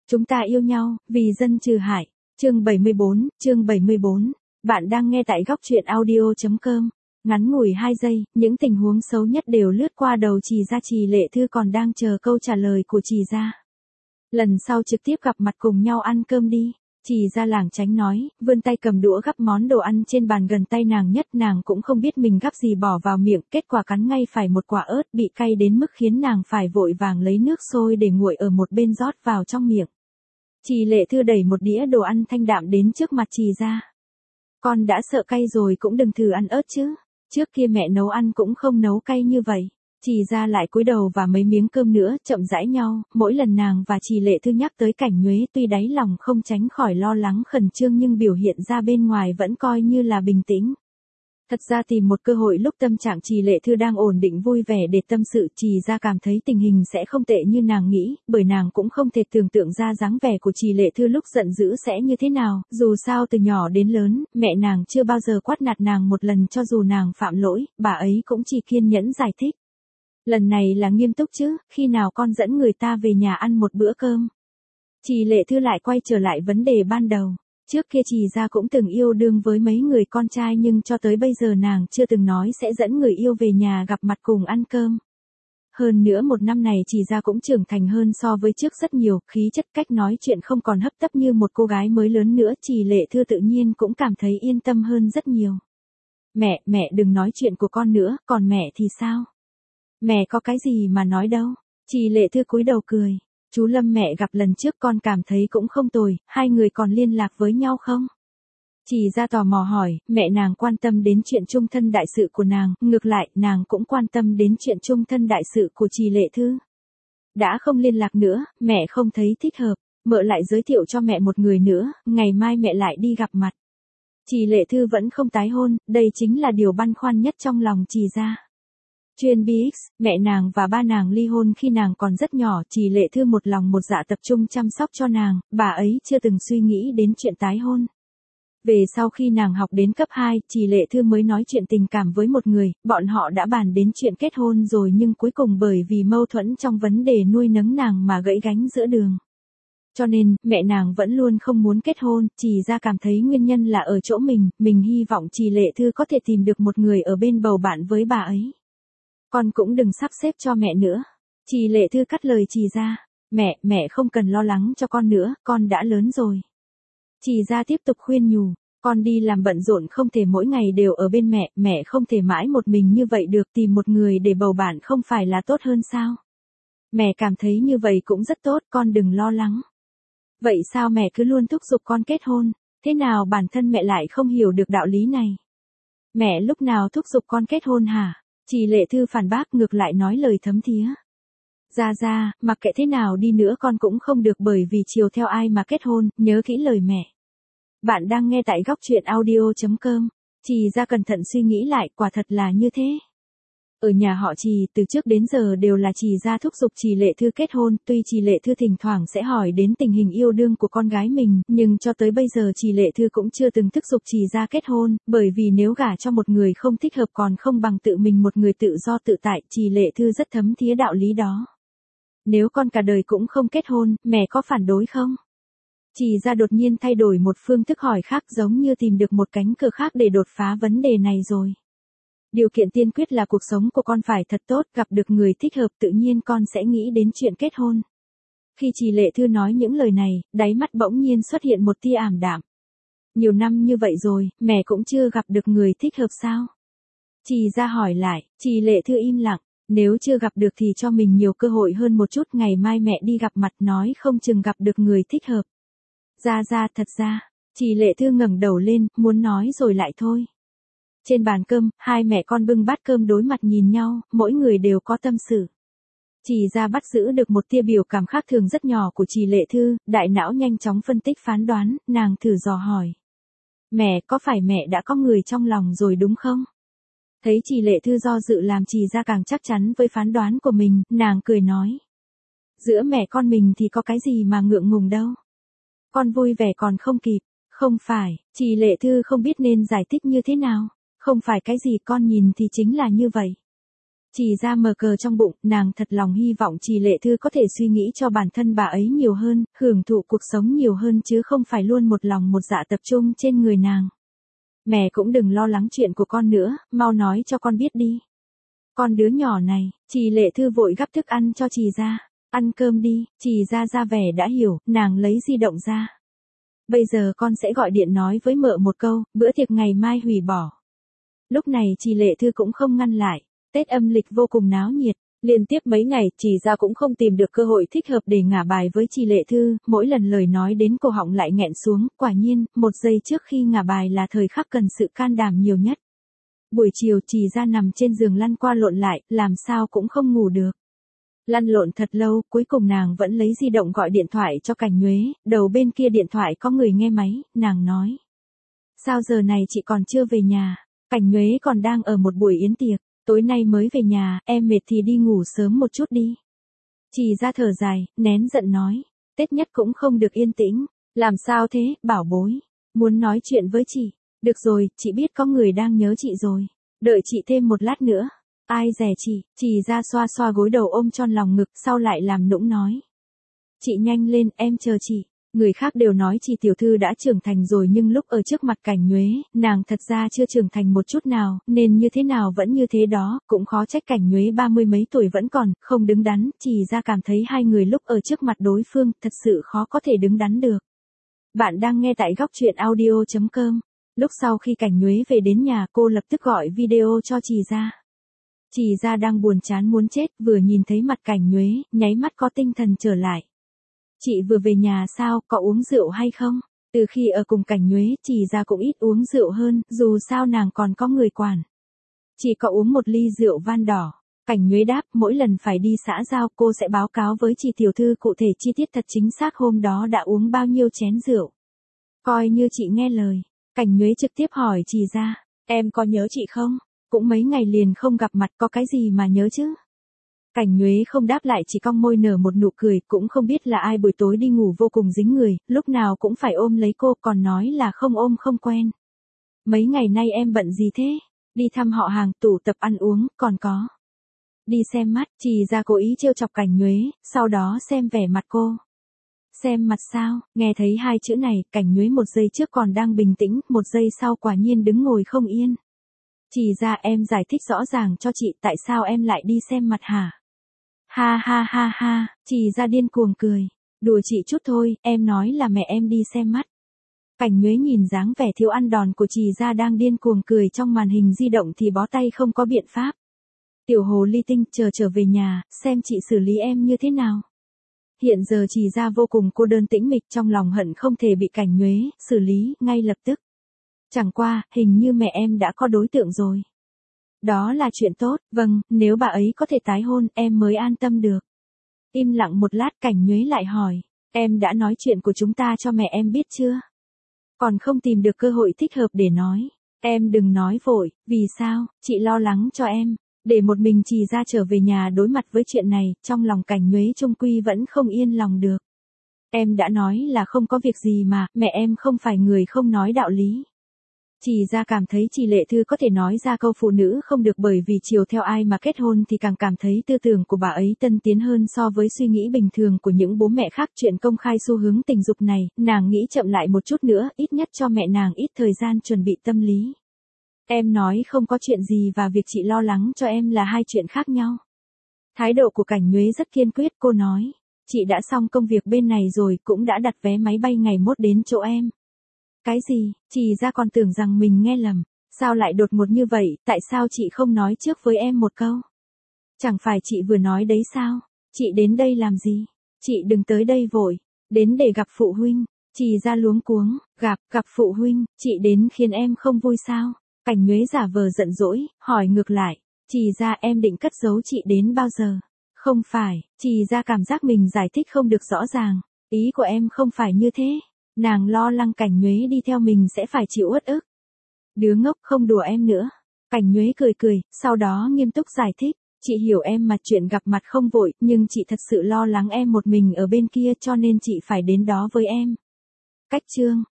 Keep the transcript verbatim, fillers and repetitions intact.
Chúng ta yêu nhau, vì dân trừ hại. Chương bảy mươi bốn, chương bảy mươi bốn. Bạn đang nghe tại góc truyện audio chấm com. Ngắn ngủi hai giây, những tình huống xấu nhất đều lướt qua đầu Trì Gia. Trì Lệ Thư còn đang chờ câu trả lời của Trì Gia. Lần sau trực tiếp gặp mặt cùng nhau ăn cơm đi. Trì Gia lảng tránh nói, vươn tay cầm đũa gắp món đồ ăn trên bàn gần tay nàng nhất. Nàng cũng không biết mình gắp gì bỏ vào miệng, kết quả cắn ngay phải một quả ớt bị cay đến mức khiến nàng phải vội vàng lấy nước sôi để nguội ở một bên rót vào trong miệng. Trì Lệ Thư đẩy một đĩa đồ ăn thanh đạm đến trước mặt Trì Gia. Con đã sợ cay rồi cũng đừng thử ăn ớt chứ, trước kia mẹ nấu ăn cũng không nấu cay như vậy. Trì Gia lại cúi đầu và mấy miếng cơm nữa, chậm rãi nhau, mỗi lần nàng và Trì Lệ Thư nhắc tới cảnh Nhuế, tuy đáy lòng không tránh khỏi lo lắng khẩn trương nhưng biểu hiện ra bên ngoài vẫn coi như là bình tĩnh. Thật ra tìm một cơ hội lúc tâm trạng Trì Lệ Thư đang ổn định vui vẻ để tâm sự, Trì Gia cảm thấy tình hình sẽ không tệ như nàng nghĩ, bởi nàng cũng không thể tưởng tượng ra dáng vẻ của Trì Lệ Thư lúc giận dữ sẽ như thế nào, dù sao từ nhỏ đến lớn, mẹ nàng chưa bao giờ quát nạt nàng một lần, cho dù nàng phạm lỗi, bà ấy cũng chỉ kiên nhẫn giải thích. Lần này là nghiêm túc chứ, khi nào con dẫn người ta về nhà ăn một bữa cơm. Trì Lệ Thư lại quay trở lại vấn đề ban đầu. Trước kia Trì Gia cũng từng yêu đương với mấy người con trai nhưng cho tới bây giờ nàng chưa từng nói sẽ dẫn người yêu về nhà gặp mặt cùng ăn cơm. Hơn nữa một năm này Trì Gia cũng trưởng thành hơn so với trước rất nhiều, khí chất cách nói chuyện không còn hấp tấp như một cô gái mới lớn nữa. Trì Lệ Thư tự nhiên cũng cảm thấy yên tâm hơn rất nhiều. Mẹ, mẹ đừng nói chuyện của con nữa, còn mẹ thì sao? Mẹ có cái gì mà nói đâu. Trì Lệ Thư cúi đầu cười. Chú Lâm mẹ gặp lần trước con cảm thấy cũng không tồi, hai người còn liên lạc với nhau không? Trì Gia tò mò hỏi, mẹ nàng quan tâm đến chuyện chung thân đại sự của nàng, ngược lại nàng cũng quan tâm đến chuyện chung thân đại sự của Trì Lệ Thư. Đã không liên lạc nữa, mẹ không thấy thích hợp, mợ lại giới thiệu cho mẹ một người nữa, ngày mai mẹ lại đi gặp mặt. Trì Lệ Thư vẫn không tái hôn, đây chính là điều băn khoăn nhất trong lòng Trì Gia. Chuyên bê ích, mẹ nàng và ba nàng ly hôn khi nàng còn rất nhỏ, Trì Lệ Thư một lòng một dạ tập trung chăm sóc cho nàng, bà ấy chưa từng suy nghĩ đến chuyện tái hôn. Về sau khi nàng học đến cấp hai, Trì Lệ Thư mới nói chuyện tình cảm với một người, bọn họ đã bàn đến chuyện kết hôn rồi nhưng cuối cùng bởi vì mâu thuẫn trong vấn đề nuôi nấng nàng mà gãy gánh giữa đường. Cho nên, mẹ nàng vẫn luôn không muốn kết hôn, Trì Gia cảm thấy nguyên nhân là ở chỗ mình, mình hy vọng Trì Lệ Thư có thể tìm được một người ở bên bầu bạn với bà ấy. Con cũng đừng sắp xếp cho mẹ nữa. Trì Lệ Thư cắt lời Trì Gia. Mẹ, mẹ không cần lo lắng cho con nữa, con đã lớn rồi. Trì Gia tiếp tục khuyên nhủ. Con đi làm bận rộn không thể mỗi ngày đều ở bên mẹ, mẹ không thể mãi một mình như vậy được, tìm một người để bầu bạn không phải là tốt hơn sao? Mẹ cảm thấy như vậy cũng rất tốt, con đừng lo lắng. Vậy sao mẹ cứ luôn thúc giục con kết hôn, thế nào bản thân mẹ lại không hiểu được đạo lý này? Mẹ lúc nào thúc giục con kết hôn hả? Trì Lệ Thư phản bác, ngược lại nói lời thấm thía. Gia Gia, mặc kệ thế nào đi nữa con cũng không được bởi vì chiều theo ai mà kết hôn, nhớ kỹ lời mẹ. Bạn đang nghe tại góc truyện audio chấm com. Trì Gia cẩn thận suy nghĩ lại, quả thật là như thế. Ở nhà họ Trì, từ trước đến giờ đều là Trì Gia thúc giục Trì Lệ Thư kết hôn, tuy Trì Lệ Thư thỉnh thoảng sẽ hỏi đến tình hình yêu đương của con gái mình, nhưng cho tới bây giờ Trì Lệ Thư cũng chưa từng thúc giục Trì Gia kết hôn, bởi vì nếu gả cho một người không thích hợp còn không bằng tự mình một người tự do tự tại, Trì Lệ Thư rất thấm thía đạo lý đó. Nếu con cả đời cũng không kết hôn, mẹ có phản đối không? Trì Gia đột nhiên thay đổi một phương thức hỏi khác, giống như tìm được một cánh cửa khác để đột phá vấn đề này rồi. Điều kiện tiên quyết là cuộc sống của con phải thật tốt, gặp được người thích hợp tự nhiên con sẽ nghĩ đến chuyện kết hôn. Khi Trì Lệ Thư nói những lời này, đáy mắt bỗng nhiên xuất hiện một tia ảm đạm. Nhiều năm như vậy rồi, mẹ cũng chưa gặp được người thích hợp sao? Trì Gia hỏi lại, Trì Lệ Thư im lặng, nếu chưa gặp được thì cho mình nhiều cơ hội hơn một chút, ngày mai mẹ đi gặp mặt nói không chừng gặp được người thích hợp. Gia Gia, thật ra, Trì Lệ Thư ngẩng đầu lên, muốn nói rồi lại thôi. Trên bàn cơm, hai mẹ con bưng bát cơm đối mặt nhìn nhau, mỗi người đều có tâm sự. Trì Gia bắt giữ được một tia biểu cảm khác thường rất nhỏ của Trì Lệ Thư, đại não nhanh chóng phân tích phán đoán, nàng thử dò hỏi. Mẹ, có phải mẹ đã có người trong lòng rồi đúng không? Thấy Trì Lệ Thư do dự làm Trì Gia càng chắc chắn với phán đoán của mình, nàng cười nói. Giữa mẹ con mình thì có cái gì mà ngượng ngùng đâu. Con vui vẻ còn không kịp. Không phải, Trì Lệ Thư không biết nên giải thích như thế nào. Không phải cái gì con nhìn thì chính là như vậy. Chỉ ra mờ cờ trong bụng, nàng thật lòng hy vọng Trì Lệ Thư có thể suy nghĩ cho bản thân bà ấy nhiều hơn, hưởng thụ cuộc sống nhiều hơn chứ không phải luôn một lòng một dạ tập trung trên người nàng. Mẹ cũng đừng lo lắng chuyện của con nữa, mau nói cho con biết đi. Con đứa nhỏ này, Trì Lệ Thư vội gắp thức ăn cho Trì Gia. Ăn cơm đi, Trì Gia ra vẻ đã hiểu, nàng lấy di động ra. Bây giờ con sẽ gọi điện nói với mợ một câu, bữa tiệc ngày mai hủy bỏ. Lúc này Trì Lệ Thư cũng không ngăn lại. Tết âm lịch vô cùng náo nhiệt, liên tiếp mấy ngày Trì Gia cũng không tìm được cơ hội thích hợp để ngả bài với Trì Lệ Thư, mỗi lần lời nói đến cổ họng lại nghẹn xuống, quả nhiên, một giây trước khi ngả bài là thời khắc cần sự can đảm nhiều nhất. Buổi chiều Trì Gia nằm trên giường lăn qua lộn lại, làm sao cũng không ngủ được. Lăn lộn thật lâu, cuối cùng nàng vẫn lấy di động gọi điện thoại cho Cảnh Nhuế, đầu bên kia điện thoại có người nghe máy, nàng nói. Sao giờ này chị còn chưa về nhà, Cảnh Nhuế còn đang ở một buổi yến tiệc. Tối nay mới về nhà, em mệt thì đi ngủ sớm một chút đi. Trì Gia thở dài, nén giận nói. Tết nhất cũng không được yên tĩnh. Làm sao thế, bảo bối? Muốn nói chuyện với chị. Được rồi, chị biết có người đang nhớ chị rồi. Đợi chị thêm một lát nữa. Ai dè chị, Trì Gia xoa xoa gối đầu ôm tròn lòng ngực, sau lại làm nũng nói. Chị nhanh lên, em chờ chị. Người khác đều nói Trì tiểu thư đã trưởng thành rồi nhưng lúc ở trước mặt Cảnh Nhuế, nàng thật ra chưa trưởng thành một chút nào, nên như thế nào vẫn như thế đó, cũng khó trách Cảnh Nhuế ba mươi mấy tuổi vẫn còn, không đứng đắn, Trì Gia cảm thấy hai người lúc ở trước mặt đối phương, thật sự khó có thể đứng đắn được. Bạn đang nghe tại góc truyện audio chấm com. Lúc sau khi Cảnh Nhuế về đến nhà cô lập tức gọi video cho Trì Gia. Trì Gia đang buồn chán muốn chết, vừa nhìn thấy mặt Cảnh Nhuế, nháy mắt có tinh thần trở lại. Chị vừa về nhà sao, có uống rượu hay không? Từ khi ở cùng Cảnh Nhuế, Trì Gia cũng ít uống rượu hơn, dù sao nàng còn có người quản. Chỉ có uống một ly rượu van đỏ. Cảnh Nhuế đáp, mỗi lần phải đi xã giao cô sẽ báo cáo với Trì tiểu thư cụ thể chi tiết thật chính xác hôm đó đã uống bao nhiêu chén rượu. Coi như chị nghe lời. Cảnh Nhuế trực tiếp hỏi Trì Gia, em có nhớ chị không? Cũng mấy ngày liền không gặp mặt có cái gì mà nhớ chứ? Cảnh Nhuế không đáp lại chỉ cong môi nở một nụ cười, cũng không biết là ai buổi tối đi ngủ vô cùng dính người, lúc nào cũng phải ôm lấy cô, còn nói là không ôm không quen. Mấy ngày nay em bận gì thế? Đi thăm họ hàng, tụ tập ăn uống, còn có. Đi xem mắt, Trì Gia cố ý trêu chọc Cảnh Nhuế, sau đó xem vẻ mặt cô. Xem mặt sao, nghe thấy hai chữ này, Cảnh Nhuế một giây trước còn đang bình tĩnh, một giây sau quả nhiên đứng ngồi không yên. Trì Gia em giải thích rõ ràng cho chị tại sao em lại đi xem mặt hả? Ha ha ha ha, Trì Gia điên cuồng cười. Đùa chị chút thôi, em nói là mẹ em đi xem mắt. Cảnh Nhuế nhìn dáng vẻ thiếu ăn đòn của Trì Gia đang điên cuồng cười trong màn hình di động thì bó tay không có biện pháp. Tiểu hồ ly tinh, chờ trở về nhà, xem chị xử lý em như thế nào. Hiện giờ Trì Gia vô cùng cô đơn tĩnh mịch, trong lòng hận không thể bị Cảnh Nhuế xử lý ngay lập tức. Chẳng qua, hình như mẹ em đã có đối tượng rồi. Đó là chuyện tốt, vâng, nếu bà ấy có thể tái hôn, em mới an tâm được. Im lặng một lát, Cảnh Nhuế lại hỏi, em đã nói chuyện của chúng ta cho mẹ em biết chưa? Còn không tìm được cơ hội thích hợp để nói. Em đừng nói vội, vì sao, chị lo lắng cho em. Để một mình Trì Gia trở về nhà đối mặt với chuyện này, trong lòng Cảnh Nhuế trung quy vẫn không yên lòng được. Em đã nói là không có việc gì mà, mẹ em không phải người không nói đạo lý. Trì Gia cảm thấy Trì Lệ Thư có thể nói ra câu phụ nữ không được bởi vì chiều theo ai mà kết hôn thì càng cảm thấy tư tưởng của bà ấy tân tiến hơn so với suy nghĩ bình thường của những bố mẹ khác. Chuyện công khai xu hướng tình dục này, nàng nghĩ chậm lại một chút nữa, ít nhất cho mẹ nàng ít thời gian chuẩn bị tâm lý. Em nói không có chuyện gì và việc chị lo lắng cho em là hai chuyện khác nhau. Thái độ của Cảnh Nhuế rất kiên quyết, cô nói, chị đã xong công việc bên này rồi, cũng đã đặt vé máy bay ngày mốt đến chỗ em. Cái gì, Trì Gia còn tưởng rằng mình nghe lầm, sao lại đột ngột như vậy, tại sao chị không nói trước với em một câu? Chẳng phải chị vừa nói đấy sao, chị đến đây làm gì? Chị đừng tới đây vội, đến để gặp phụ huynh. Trì Gia luống cuống, gặp, gặp phụ huynh, chị đến khiến em không vui sao? Cảnh Nhuế giả vờ giận dỗi, hỏi ngược lại, Trì Gia em định cất giấu chị đến bao giờ? Không phải, Trì Gia cảm giác mình giải thích không được rõ ràng, ý của em không phải như thế. Nàng lo lắng Cảnh Nhuế đi theo mình sẽ phải chịu uất ức. Đứa ngốc, không đùa em nữa. Cảnh Nhuế cười cười, sau đó nghiêm túc giải thích. Chị hiểu em mà chuyện gặp mặt không vội, nhưng chị thật sự lo lắng em một mình ở bên kia cho nên chị phải đến đó với em. Cách chương.